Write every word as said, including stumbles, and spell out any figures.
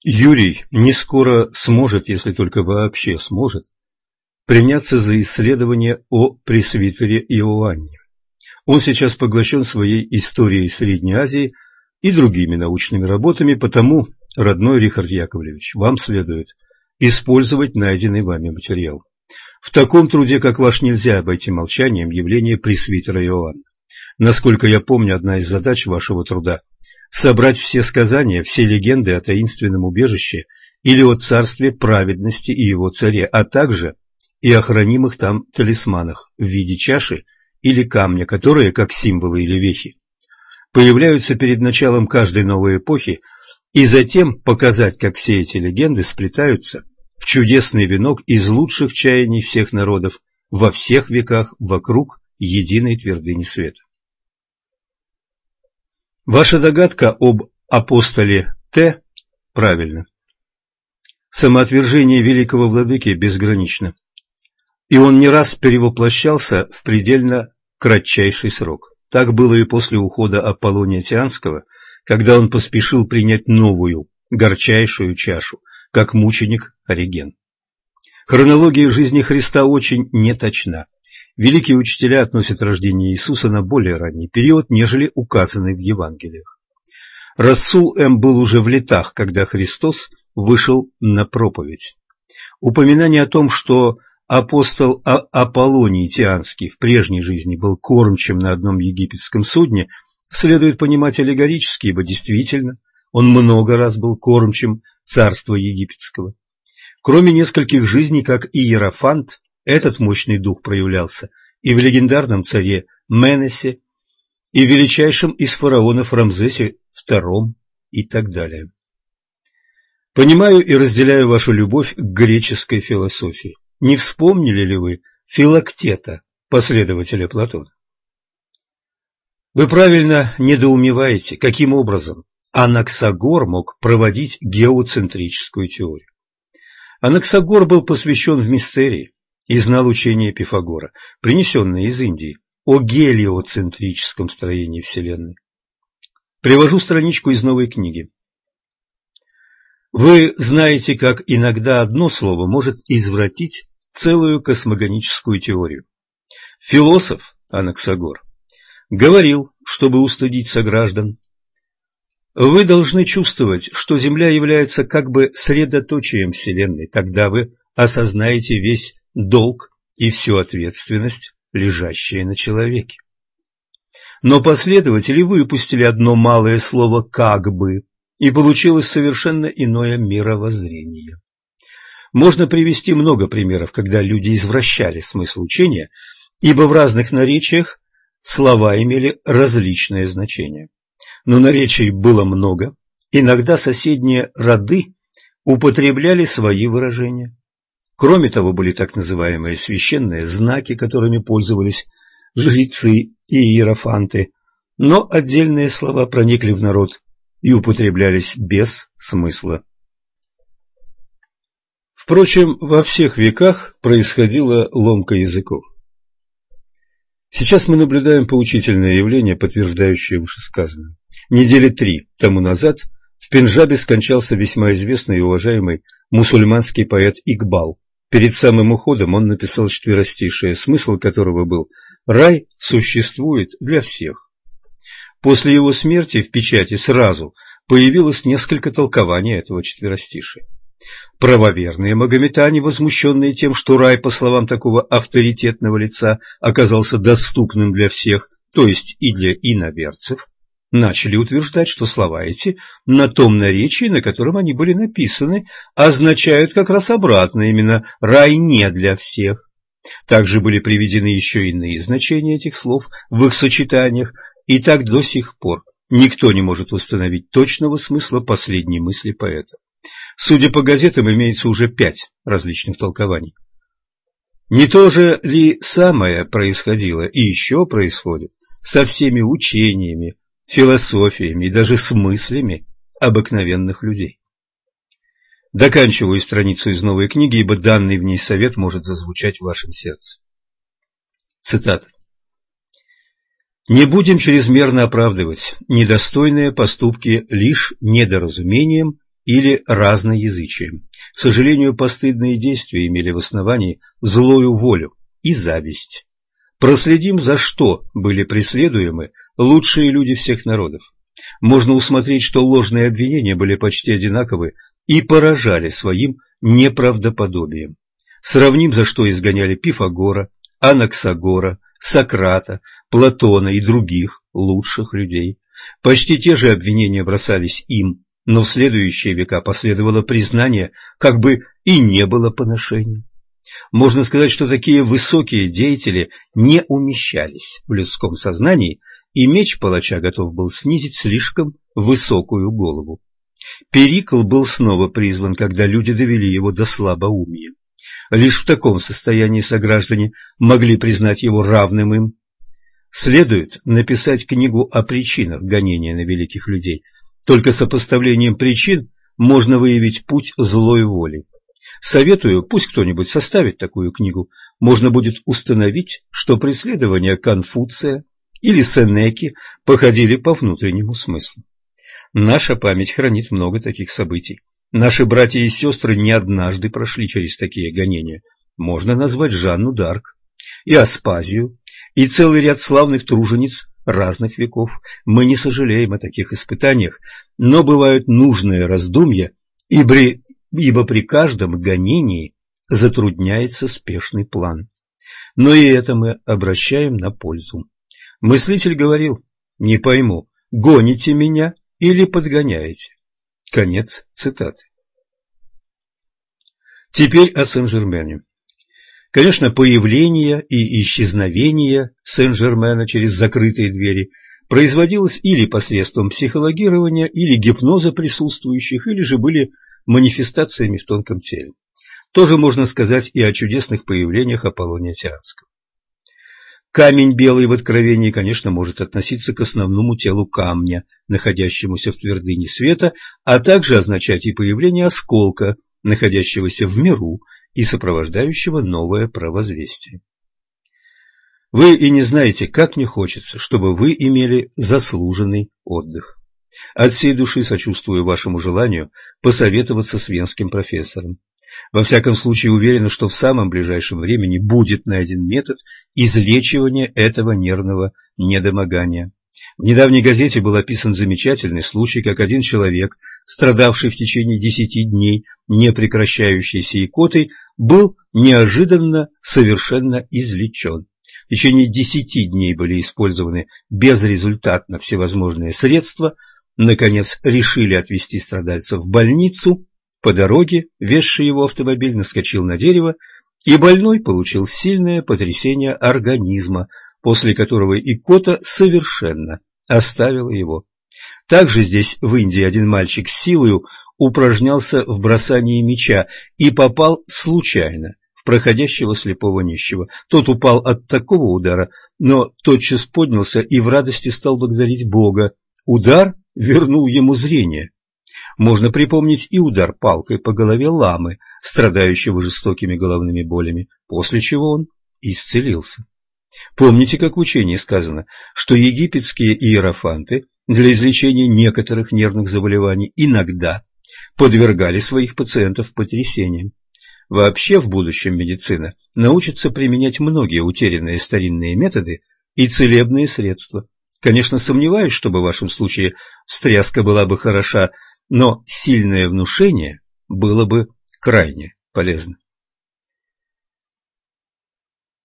Юрий не скоро сможет, если только вообще сможет, приняться за исследование о пресвитере Иоанне. Он сейчас поглощен своей историей Средней Азии и другими научными работами, потому, родной Рихард Яковлевич, вам следует использовать найденный вами материал. В таком труде, как ваш, нельзя обойти молчанием явление пресвитера Иоанна. Насколько я помню, одна из задач вашего труда – собрать все сказания, все легенды о таинственном убежище или о царстве праведности и его царе, а также и о хранимых там талисманах в виде чаши или камня, которые, как символы или вехи, появляются перед началом каждой новой эпохи, и затем показать, как все эти легенды сплетаются в чудесный венок из лучших чаяний всех народов во всех веках вокруг единой твердыни света. Ваша догадка об апостоле Т правильна. Самоотвержение великого владыки безгранично, и он не раз перевоплощался в предельно кратчайший срок. Так было и после ухода Аполлония Тианского, когда он поспешил принять новую, горчайшую чашу, как мученик Ориген. Хронология жизни Христа очень неточна. Великие учителя относят рождение Иисуса на более ранний период, нежели указанный в Евангелиях. Расул М. был уже в летах, когда Христос вышел на проповедь. Упоминание о том, что апостол а Аполлоний Тианский в прежней жизни был кормчим на одном египетском судне, следует понимать аллегорически, ибо действительно он много раз был кормчим царства египетского. Кроме нескольких жизней, как иерофант, этот мощный дух проявлялся и в легендарном царе Менесе, и в величайшем из фараонов Рамзесе втором и так далее. Понимаю и разделяю вашу любовь к греческой философии. Не вспомнили ли вы Филактета, последователя Платона? Вы правильно недоумеваете, каким образом Анаксагор мог проводить геоцентрическую теорию. Анаксагор был посвящен в мистерии и знал учение Пифагора, принесенное из Индии, о гелиоцентрическом строении Вселенной. Привожу страничку из новой книги. Вы знаете, как иногда одно слово может извратить целую космогоническую теорию. Философ Анаксагор говорил, чтобы устыдить сограждан: вы должны чувствовать, что Земля является как бы средоточием Вселенной, тогда вы осознаете весь долг и всю ответственность, лежащие на человеке. Но последователи выпустили одно малое слово «как бы», и получилось совершенно иное мировоззрение. Можно привести много примеров, когда люди извращали смысл учения, ибо в разных наречиях слова имели различное значение. Но наречий было много, иногда соседние роды употребляли свои выражения. Кроме того, были так называемые священные знаки, которыми пользовались жрецы и иерофанты, но отдельные слова проникли в народ и употреблялись без смысла. Впрочем, во всех веках происходила ломка языков. Сейчас мы наблюдаем поучительное явление, подтверждающее вышесказанное. Недели три тому назад в Пенджабе скончался весьма известный и уважаемый мусульманский поэт Игбал. Перед самым уходом он написал четверостишее, смысл которого был: «Рай существует для всех». После его смерти в печати сразу появилось несколько толкований этого четверостишия. Правоверные магометане, возмущенные тем, что рай, по словам такого авторитетного лица, оказался доступным для всех, то есть и для иноверцев, начали утверждать, что слова эти на том наречии, на котором они были написаны, означают как раз обратно, именно рай не для всех. Также были приведены еще иные значения этих слов в их сочетаниях, и так до сих пор никто не может установить точного смысла последней мысли поэта. Судя по газетам, имеется уже пять различных толкований. Не то же ли самое происходило и еще происходит со всеми учениями, философиями и даже с мыслями обыкновенных людей? Доканчиваю страницу из новой книги, ибо данный в ней совет может зазвучать в вашем сердце. Цитата. «Не будем чрезмерно оправдывать недостойные поступки лишь недоразумением или разноязычием. К сожалению, постыдные действия имели в основании злую волю и зависть. Проследим, за что были преследуемы лучшие люди всех народов. Можно усмотреть, что ложные обвинения были почти одинаковы и поражали своим неправдоподобием. Сравним, за что изгоняли Пифагора, Анаксагора, Сократа, Платона и других лучших людей. Почти те же обвинения бросались им, но в следующие века последовало признание, как бы и не было поношений. Можно сказать, что такие высокие деятели не умещались в людском сознании, и меч палача готов был снизить слишком высокую голову. Перикл был снова призван, когда люди довели его до слабоумия. Лишь в таком состоянии сограждане могли признать его равным им. Следует написать книгу о причинах гонения на великих людей. Только сопоставлением причин можно выявить путь злой воли. Советую, пусть кто-нибудь составит такую книгу. Можно будет установить, что преследования Конфуция или Сенеки походили по внутреннему смыслу. Наша память хранит много таких событий. Наши братья и сестры не однажды прошли через такие гонения. Можно назвать Жанну д'Арк, и Аспазию, и целый ряд славных тружениц разных веков. Мы не сожалеем о таких испытаниях, но бывают нужные раздумья, ибо, ибо при каждом гонении затрудняется спешный план. Но и это мы обращаем на пользу. Мыслитель говорил: «Не пойму, гоните меня или подгоняете?» Конец цитаты. Теперь о Сен-Жермене. Конечно, появление и исчезновение Сен-Жермена через закрытые двери производилось или посредством психологирования, или гипноза присутствующих, или же были манифестациями в тонком теле. Тоже можно сказать и о чудесных появлениях Аполлония Тианского. Камень белый в Откровении, конечно, может относиться к основному телу камня, находящемуся в твердыне света, а также означать и появление осколка, находящегося в миру и сопровождающего новое провозвестие. Вы и не знаете, как мне хочется, чтобы вы имели заслуженный отдых. От всей души сочувствую вашему желанию посоветоваться с венским профессором. Во всяком случае, уверен, что в самом ближайшем времени будет найден метод излечивания этого нервного недомогания. В недавней газете был описан замечательный случай, как один человек, страдавший в течение десяти дней непрекращающейся икотой, был неожиданно совершенно излечен. В течение десяти дней были использованы безрезультатно всевозможные средства. Наконец решили отвезти страдальца в больницу. По дороге везший его автомобиль наскочил на дерево, и больной получил сильное потрясение организма, после которого икота совершенно оставила его. Также здесь, в Индии, один мальчик с силою упражнялся в бросании мяча и попал случайно в проходящего слепого нищего. Тот упал от такого удара, но тотчас поднялся и в радости стал благодарить Бога. Удар вернул ему зрение. Можно припомнить и удар палкой по голове ламы, страдающего жестокими головными болями, после чего он исцелился. Помните, как в учении сказано, что египетские иерофанты для излечения некоторых нервных заболеваний иногда подвергали своих пациентов потрясениям. Вообще в будущем медицина научится применять многие утерянные старинные методы и целебные средства. Конечно, сомневаюсь, чтобы в вашем случае встряска была бы хороша, но сильное внушение было бы крайне полезно.